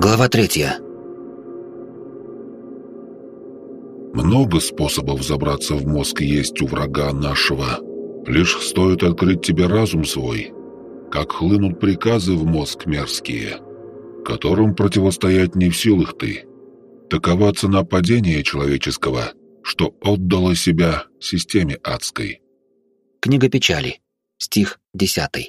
Глава 3. Много способов забраться в мозг есть у врага нашего. Лишь стоит открыть тебе разум свой, как хлынут приказы в мозг мерзкие, которым противостоять не в силах ты. Такова цена падения человеческого, что отдало себя системе адской. Книга печали. Стих 10.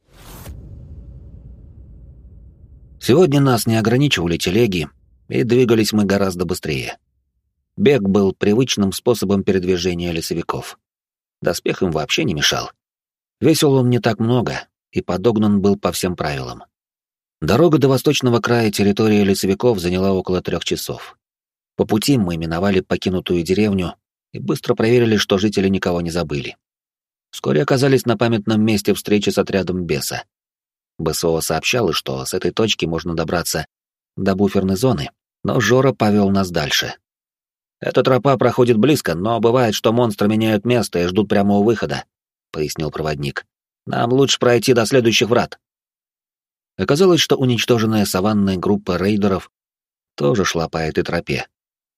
Сегодня нас не ограничивали телеги, и двигались мы гораздо быстрее. Бег был привычным способом передвижения лесовиков. Доспех им вообще не мешал. Весил он не так много, и подогнан был по всем правилам. Дорога до восточного края территории лесовиков заняла около 3 часов. По пути мы миновали покинутую деревню и быстро проверили, что жители никого не забыли. Вскоре оказались на памятном месте встречи с отрядом беса. БСО сообщало, что с этой точки можно добраться до буферной зоны, но Жора повел нас дальше. «Эта тропа проходит близко, но бывает, что монстры меняют место и ждут прямо у выхода», — пояснил проводник. «Нам лучше пройти до следующих врат». Оказалось, что уничтоженная саванной группа рейдеров тоже шла по этой тропе.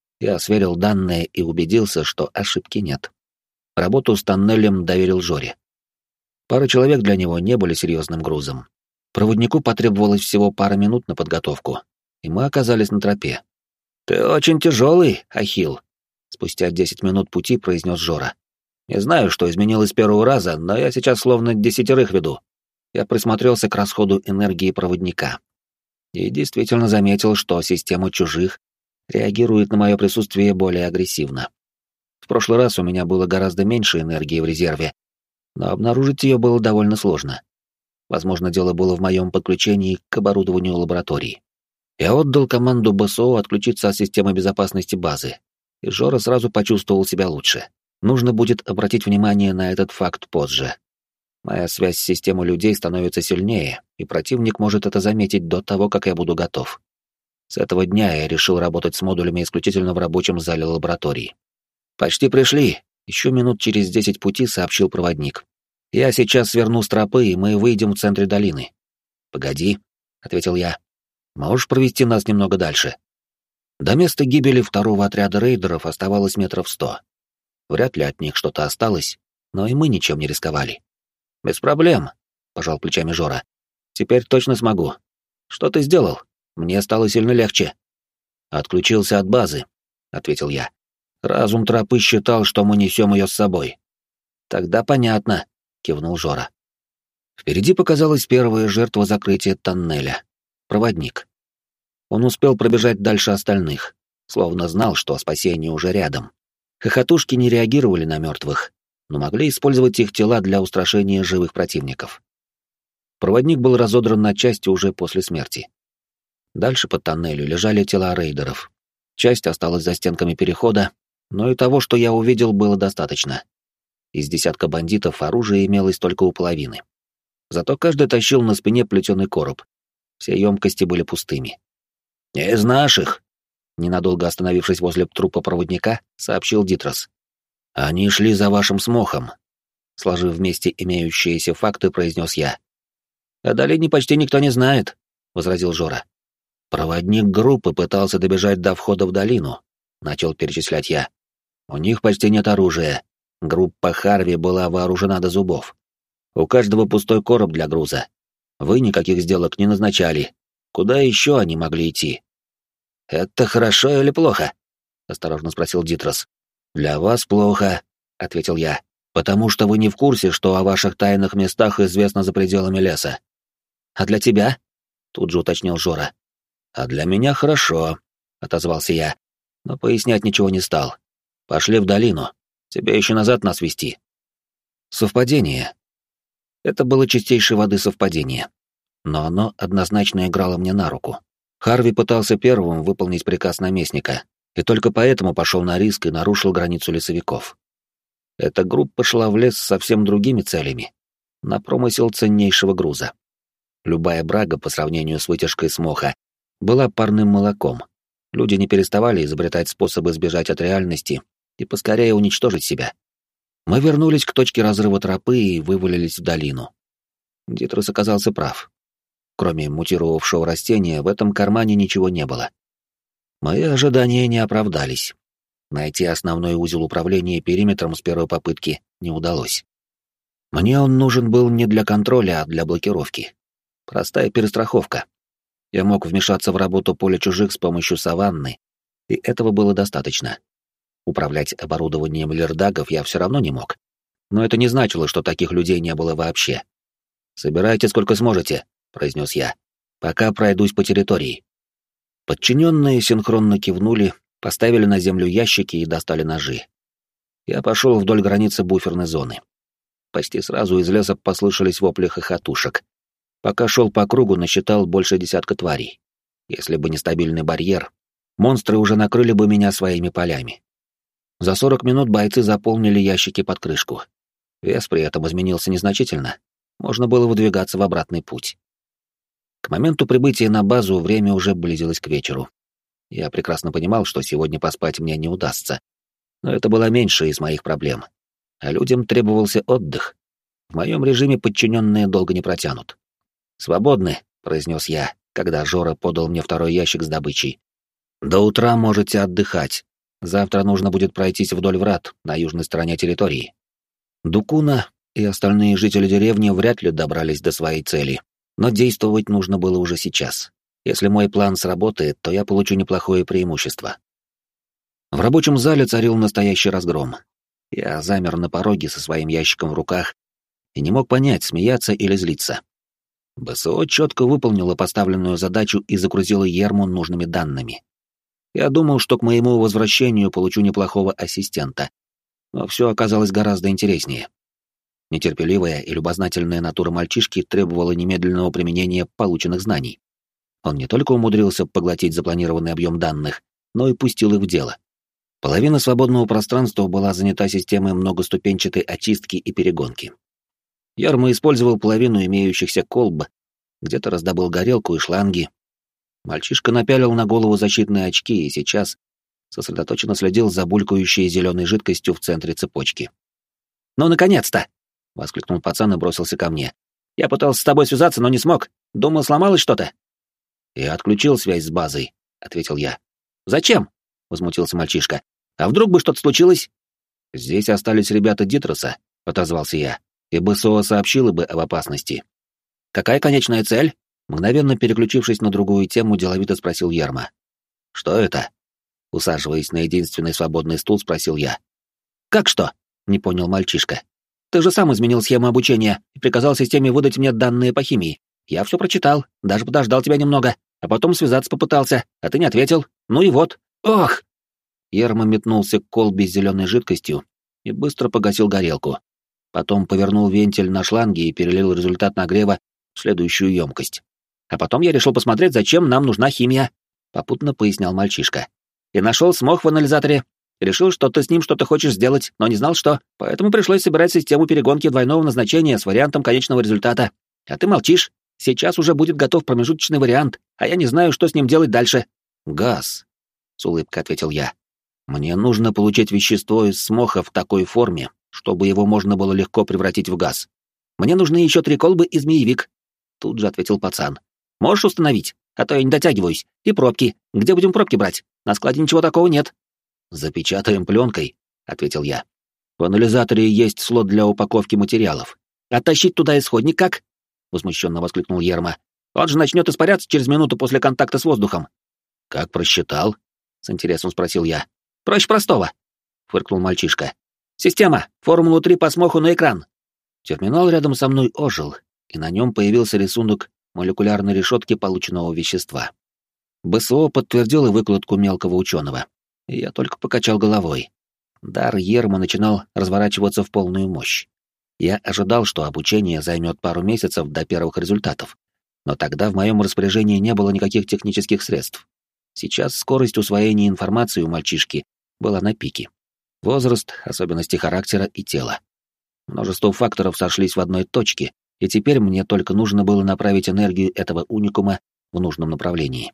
Я сверил данные и убедился, что ошибки нет. Работу с тоннелем доверил Жоре. Пара человек для него не были серьезным грузом. Проводнику потребовалось всего пара минут на подготовку, и мы оказались на тропе. «Ты очень тяжелый, Ахилл», — спустя 10 минут пути произнес Жора. «Не знаю, что изменилось с первого раза, но я сейчас словно 10 веду». Я присмотрелся к расходу энергии проводника и действительно заметил, что система чужих реагирует на мое присутствие более агрессивно. В прошлый раз у меня было гораздо меньше энергии в резерве, но обнаружить ее было довольно сложно. Возможно, дело было в моем подключении к оборудованию лаборатории. Я отдал команду БСО отключиться от системы безопасности базы, и Жора сразу почувствовал себя лучше. Нужно будет обратить внимание на этот факт позже. Моя связь с системой людей становится сильнее, и противник может это заметить до того, как я буду готов. С этого дня я решил работать с модулями исключительно в рабочем зале лаборатории. «Почти пришли», — еще минут через 10 пути сообщил проводник. «Я сейчас сверну с тропы, и мы выйдем в центре долины». «Погоди», — ответил я. «Можешь провести нас немного дальше?» До места гибели второго отряда рейдеров оставалось 100 метров. Вряд ли от них что-то осталось, но и мы ничем не рисковали. «Без проблем», — пожал плечами Жора. «Теперь точно смогу. Что ты сделал? Мне стало сильно легче». «Отключился от базы», — ответил я. «Разум тропы считал, что мы несем ее с собой». «Тогда понятно», — кивнул Жора. Впереди показалась первая жертва закрытия тоннеля — проводник. Он успел пробежать дальше остальных, словно знал, что спасение уже рядом. Хохотушки не реагировали на мертвых, но могли использовать их тела для устрашения живых противников. Проводник был разодран на части уже после смерти. Дальше по тоннелю лежали тела рейдеров. Часть осталась за стенками перехода, но и того, что я увидел, было достаточно. Из десятка бандитов оружие имелось только у половины. Зато каждый тащил на спине плетеный короб. Все емкости были пустыми. «Не из наших», — ненадолго остановившись возле трупа проводника, сообщил Дитрос. «Они шли за вашим смохом», — сложив вместе имеющиеся факты, произнес я. «О долине почти никто не знает», — возразил Жора. «Проводник группы пытался добежать до входа в долину», — начал перечислять я. «У них почти нет оружия. Группа Харви была вооружена до зубов. У каждого пустой короб для груза. Вы никаких сделок не назначали. Куда еще они могли идти?» «Это хорошо или плохо?» — осторожно спросил Дитрос. «Для вас плохо», — ответил я, «потому что вы не в курсе, что о ваших тайных местах известно за пределами леса». «А для тебя?» — тут же уточнил Жора. «А для меня хорошо», — отозвался я, но пояснять ничего не стал. «Пошли в долину. Тебе еще назад нас вести». Совпадение. Это было чистейшей воды совпадение. Но оно однозначно играло мне на руку. Харви пытался первым выполнить приказ наместника, и только поэтому пошел на риск и нарушил границу лесовиков. Эта группа шла в лес с совсем другими целями, на промысел ценнейшего груза. Любая брага по сравнению с вытяжкой смоха была парным молоком. Люди не переставали изобретать способы сбежать от реальности и поскорее уничтожить себя. Мы вернулись к точке разрыва тропы и вывалились в долину. Дитрос оказался прав. Кроме мутировавшего растения, в этом кармане ничего не было. Мои ожидания не оправдались. Найти основной узел управления периметром с первой попытки не удалось. Мне он нужен был не для контроля, а для блокировки. Простая перестраховка. Я мог вмешаться в работу поля чужих с помощью саванны, и этого было достаточно. Управлять оборудованием лердагов я все равно не мог. Но это не значило, что таких людей не было вообще. «Собирайте сколько сможете», — произнес я, — «пока пройдусь по территории». Подчиненные синхронно кивнули, поставили на землю ящики и достали ножи. Я пошел вдоль границы буферной зоны. Почти сразу из леса послышались вопли хохотушек. Пока шел по кругу, насчитал больше десятка тварей. Если бы не стабильный барьер, монстры уже накрыли бы меня своими полями. За 40 минут бойцы заполнили ящики под крышку. Вес при этом изменился незначительно. Можно было выдвигаться в обратный путь. К моменту прибытия на базу время уже близилось к вечеру. Я прекрасно понимал, что сегодня поспать мне не удастся. Но это было меньше из моих проблем. А людям требовался отдых. В моем режиме подчиненные долго не протянут. «Свободны», — произнес я, когда Жора подал мне второй ящик с добычей. «До утра можете отдыхать. Завтра нужно будет пройтись вдоль врат на южной стороне территории». Дукуна и остальные жители деревни вряд ли добрались до своей цели, но действовать нужно было уже сейчас. Если мой план сработает, то я получу неплохое преимущество. В рабочем зале царил настоящий разгром. Я замер на пороге со своим ящиком в руках и не мог понять, смеяться или злиться. БСО четко выполнила поставленную задачу и загрузила Ерму нужными данными. Я думал, что к моему возвращению получу неплохого ассистента, но все оказалось гораздо интереснее. Нетерпеливая и любознательная натура мальчишки требовала немедленного применения полученных знаний. Он не только умудрился поглотить запланированный объем данных, но и пустил их в дело. Половина свободного пространства была занята системой многоступенчатой очистки и перегонки. Ярма использовал половину имеющихся колб, где-то раздобыл горелку и шланги. Мальчишка напялил на голову защитные очки и сейчас сосредоточенно следил за булькающей зеленой жидкостью в центре цепочки. «Ну, наконец-то!» — воскликнул пацан и бросился ко мне. «Я пытался с тобой связаться, но не смог. Думал, сломалось что-то?» «Я отключил связь с базой», — ответил я. «Зачем?» — возмутился мальчишка. «А вдруг бы что-то случилось?» «Здесь остались ребята Дитроса», — отозвался я, «и БСО сообщила бы об опасности». «Какая конечная цель?» Мгновенно переключившись на другую тему, деловито спросил Ерма. «Что это?» Усаживаясь на единственный свободный стул, спросил я. «Как что?» — не понял мальчишка. «Ты же сам изменил схему обучения и приказал системе выдать мне данные по химии. Я все прочитал, даже подождал тебя немного, а потом связаться попытался, а ты не ответил. Ну и вот. Ох!» Ерма метнулся к колбе с зеленой жидкостью и быстро погасил горелку. Потом повернул вентиль на шланге и перелил результат нагрева в следующую емкость. «А потом я решил посмотреть, зачем нам нужна химия», — попутно пояснял мальчишка. «И нашел смог в анализаторе. Решил, что ты с ним что-то хочешь сделать, но не знал, что. Поэтому пришлось собирать систему перегонки двойного назначения с вариантом конечного результата. А ты молчишь. Сейчас уже будет готов промежуточный вариант, а я не знаю, что с ним делать дальше». «Газ», — с улыбкой ответил я. «Мне нужно получить вещество из смоха в такой форме, чтобы его можно было легко превратить в газ. Мне нужны еще 3 колбы и змеевик», — тут же ответил пацан. «Можешь установить? А то я не дотягиваюсь. И пробки. Где будем пробки брать? На складе ничего такого нет». «Запечатаем пленкой», — ответил я. «В анализаторе есть слот для упаковки материалов». «А тащить туда исходник как?» — возмущенно воскликнул Ерма. «Он же начнет испаряться через минуту после контакта с воздухом». «Как просчитал?» — с интересом спросил я. «Проще простого», — фыркнул мальчишка. «Система, формулу 3 по смоху на экран». Терминал рядом со мной ожил, и на нем появился рисунок молекулярной решетки полученного вещества. БСО подтвердила выкладку мелкого ученого, и я только покачал головой. Дар Ерма начинал разворачиваться в полную мощь. Я ожидал, что обучение займет пару месяцев до первых результатов, но тогда в моем распоряжении не было никаких технических средств. Сейчас скорость усвоения информации у мальчишки была на пике. Возраст, особенности характера и тела. Множество факторов сошлись в одной точке, и теперь мне только нужно было направить энергию этого уникума в нужном направлении.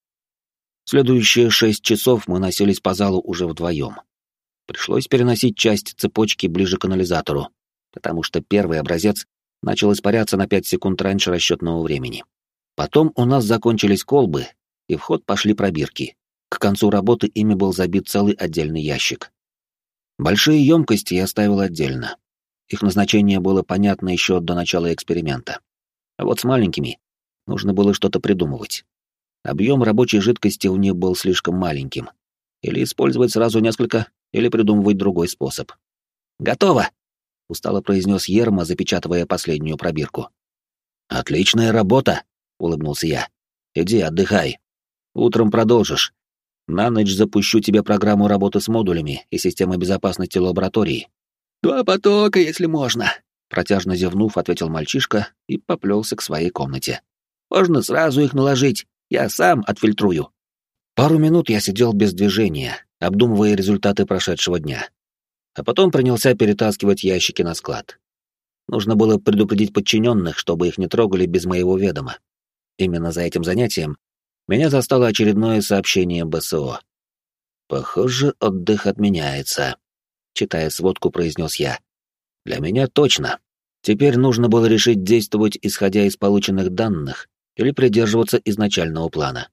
Следующие 6 часов мы носились по залу уже вдвоем. Пришлось переносить часть цепочки ближе к анализатору, потому что первый образец начал испаряться на 5 секунд раньше расчетного времени. Потом у нас закончились колбы, и в ход пошли пробирки. К концу работы ими был забит целый отдельный ящик. Большие емкости я оставил отдельно. Их назначение было понятно еще до начала эксперимента. А вот с маленькими нужно было что-то придумывать. Объем рабочей жидкости у них был слишком маленьким. Или использовать сразу несколько, или придумывать другой способ. «Готово!» — устало произнес Ерма, запечатывая последнюю пробирку. «Отличная работа!» — улыбнулся я. «Иди, отдыхай. Утром продолжишь. На ночь запущу тебе программу работы с модулями и системой безопасности лаборатории». «Два потока, если можно», — протяжно зевнув, ответил мальчишка и поплелся к своей комнате. «Можно сразу их наложить, я сам отфильтрую». Пару минут я сидел без движения, обдумывая результаты прошедшего дня. А потом принялся перетаскивать ящики на склад. Нужно было предупредить подчиненных, чтобы их не трогали без моего ведома. Именно за этим занятием меня застало очередное сообщение БСО. «Похоже, отдых отменяется», — читая сводку, произнес я. «Для меня точно. Теперь нужно было решить действовать, исходя из полученных данных, или придерживаться изначального плана».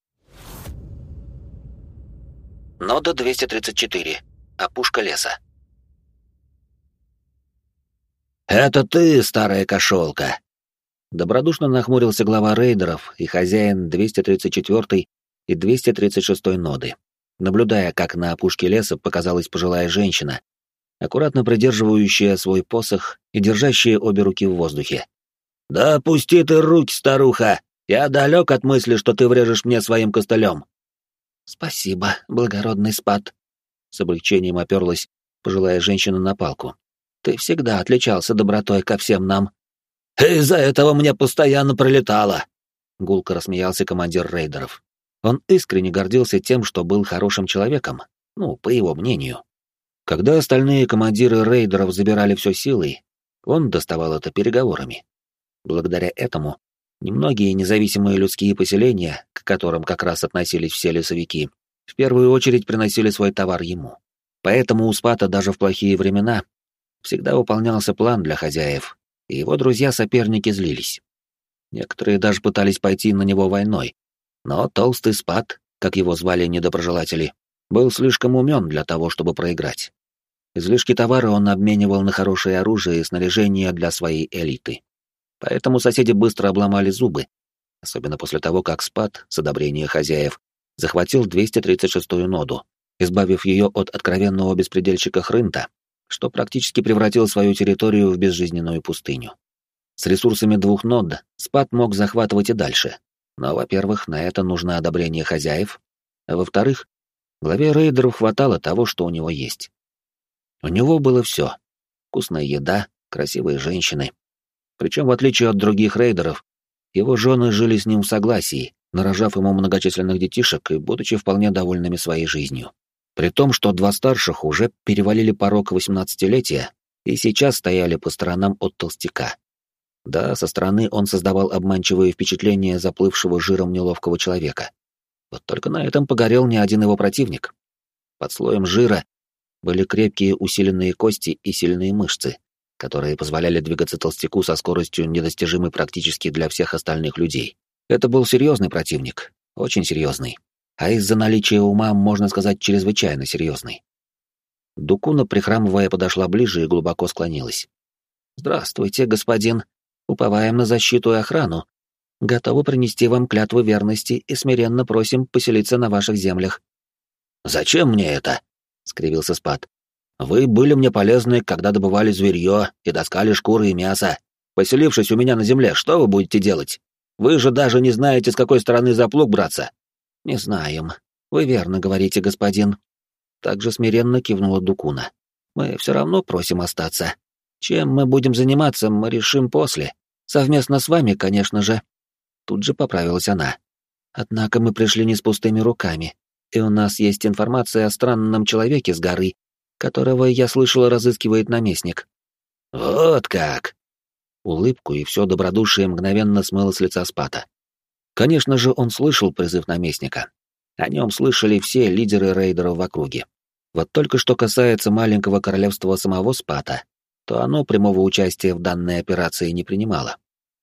Нода 234. Опушка леса. «Это ты, старая кошелка!» Добродушно нахмурился глава рейдеров и хозяин 234 и 236 ноды, наблюдая, как на опушке леса показалась пожилая женщина, аккуратно придерживающая свой посох и держащая обе руки в воздухе. «Да опусти ты руки, старуха! Я далек от мысли, что ты врежешь мне своим костылем!» «Спасибо, благородный спад!» С облегчением оперлась пожилая женщина на палку. «Ты всегда отличался добротой ко всем нам». «Из-за этого мне постоянно прилетало!» Гулко рассмеялся командир рейдеров. Он искренне гордился тем, что был хорошим человеком, по его мнению. Когда остальные командиры рейдеров забирали все силой, он доставал это переговорами. Благодаря этому немногие независимые людские поселения, к которым как раз относились все лесовики, в первую очередь приносили свой товар ему. Поэтому у Спата даже в плохие времена всегда выполнялся план для хозяев, и его друзья-соперники злились. Некоторые даже пытались пойти на него войной, но толстый Спат, как его звали недоброжелатели, был слишком умен для того, чтобы проиграть. Излишки товара он обменивал на хорошее оружие и снаряжение для своей элиты. Поэтому соседи быстро обломали зубы, особенно после того, как Спат, с одобрения хозяев, захватил 236-ю ноду, избавив ее от откровенного беспредельщика Хрынта, что практически превратил свою территорию в безжизненную пустыню. С ресурсами двух нод Спат мог захватывать и дальше, но, во-первых, на это нужно одобрение хозяев, а во-вторых, главе рейдеров хватало того, что у него есть. У него было все: вкусная еда, красивые женщины. Причем, в отличие от других рейдеров, его жены жили с ним в согласии, нарожав ему многочисленных детишек и будучи вполне довольными своей жизнью. При том, что два старших уже перевалили порог 18-летия и сейчас стояли по сторонам от толстяка. Да, со стороны он создавал обманчивое впечатление заплывшего жиром неловкого человека. Вот только на этом погорел не один его противник. Под слоем жира были крепкие усиленные кости и сильные мышцы, которые позволяли двигаться толстяку со скоростью, недостижимой практически для всех остальных людей. Это был серьезный противник, очень серьезный. А из-за наличия ума, можно сказать, чрезвычайно серьезный. Дукуна, прихрамывая, подошла ближе и глубоко склонилась. «Здравствуйте, господин. Уповаем на защиту и охрану. Готовы принести вам клятву верности и смиренно просим поселиться на ваших землях». «Зачем мне это?» — скривился Спат. «Вы были мне полезны, когда добывали зверье и таскали шкуры и мясо. Поселившись у меня на земле, что вы будете делать? Вы же даже не знаете, с какой стороны за плуг браться». «Не знаем. Вы верно говорите, господин». Также смиренно кивнула Дукуна. «Мы все равно просим остаться. Чем мы будем заниматься, мы решим после. Совместно с вами, конечно же». Тут же поправилась она. «Однако мы пришли не с пустыми руками, и у нас есть информация о странном человеке с горы, которого, я слышала, разыскивает наместник». «Вот как!» Улыбку и все добродушие мгновенно смыло с лица Спата. Конечно же, он слышал призыв наместника. О нем слышали все лидеры рейдеров в округе. Вот только что касается маленького королевства самого Спата, то оно прямого участия в данной операции не принимало.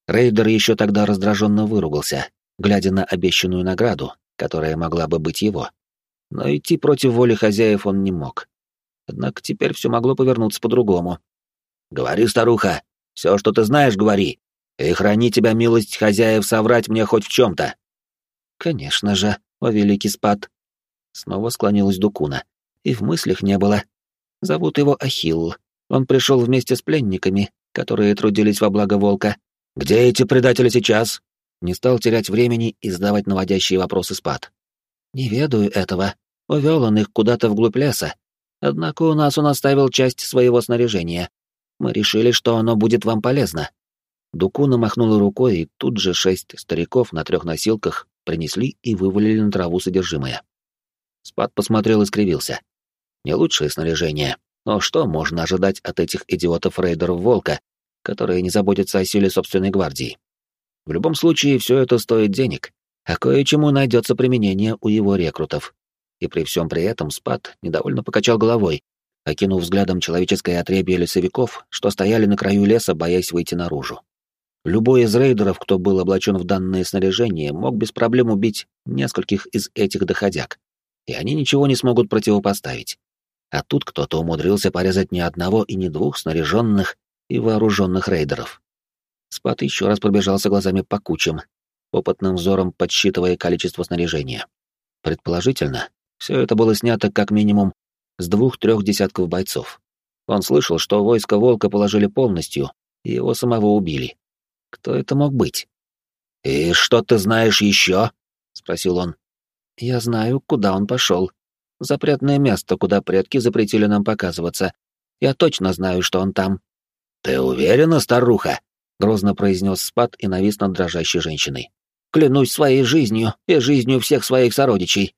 Рейдер еще тогда раздраженно выругался, глядя на обещанную награду, которая могла бы быть его. Но идти против воли хозяев он не мог. Однако теперь все могло повернуться по-другому. «Говори, старуха, все, что ты знаешь, говори, и храни тебя милость хозяев соврать мне хоть в чем-то». «Конечно же, о великий спад!» Снова склонилась Дукуна. И в мыслях не было. Зовут его Ахилл. Он пришел вместе с пленниками, которые трудились во благо волка. «Где эти предатели сейчас?» Не стал терять времени и задавать наводящие вопросы спад. «Не ведаю этого. Увел он их куда-то вглубь леса. Однако у нас он оставил часть своего снаряжения. Мы решили, что оно будет вам полезно». Дукуна махнула рукой, и тут же 6 стариков на 3 носилках принесли и вывалили на траву содержимое. Спад посмотрел и скривился. Не лучшее снаряжение, но что можно ожидать от этих идиотов-рейдеров Волка, которые не заботятся о силе собственной гвардии? В любом случае, все это стоит денег, а кое-чему найдется применение у его рекрутов. И при всем при этом Спад недовольно покачал головой, окинув взглядом человеческое отребье лесовиков, что стояли на краю леса, боясь выйти наружу. Любой из рейдеров, кто был облачен в данное снаряжение, мог без проблем убить нескольких из этих доходяг, и они ничего не смогут противопоставить. А тут кто-то умудрился порезать не одного и не 2 снаряженных и вооруженных рейдеров. Спад еще раз пробежался глазами по кучам, опытным взором подсчитывая количество снаряжения. Предположительно, все это было снято как минимум с 2-3 десятков бойцов. Он слышал, что войско Волка положили полностью, и его самого убили. Кто это мог быть? «И что ты знаешь еще?» — спросил он. «Я знаю, куда он пошел. Запретное место, куда предки запретили нам показываться. Я точно знаю, что он там». «Ты уверена, старуха?» — грозно произнес Спад и навис над дрожащей женщиной. «Клянусь своей жизнью и жизнью всех своих сородичей».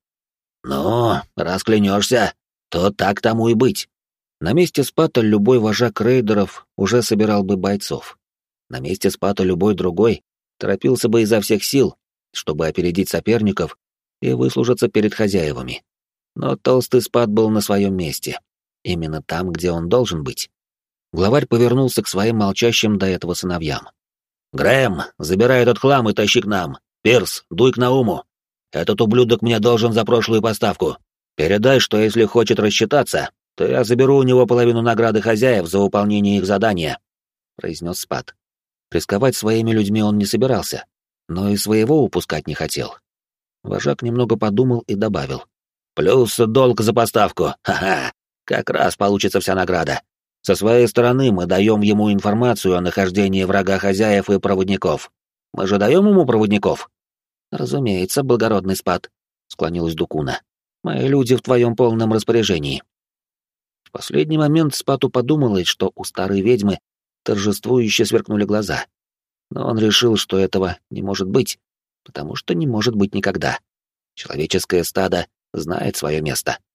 «Ну, раз клянешься, то так тому и быть». На месте Спата любой вожак рейдеров уже собирал бы бойцов. На месте Спата любой другой торопился бы изо всех сил, чтобы опередить соперников и выслужиться перед хозяевами. Но толстый Спат был на своем месте, именно там, где он должен быть. Главарь повернулся к своим молчащим до этого сыновьям. «Грэм, забирай этот хлам и тащи к нам. Пирс, дуй к Науму. Этот ублюдок мне должен за прошлую поставку. Передай, что если хочет рассчитаться, то я заберу у него половину награды хозяев за выполнение их задания», — произнес Спад. Рисковать своими людьми он не собирался, но и своего упускать не хотел. Вожак немного подумал и добавил. «Плюс долг за поставку. Ха-ха! Как раз получится вся награда. Со своей стороны мы даем ему информацию о нахождении врага хозяев и проводников. Мы же даем ему проводников?» «Разумеется, благородный Спад», — склонилась Дукуна. «Мои люди в твоем полном распоряжении». В последний момент Спаду подумалось, что у старой ведьмы торжествующе сверкнули глаза. Но он решил, что этого не может быть, потому что не может быть никогда. Человеческое стадо знает свое место.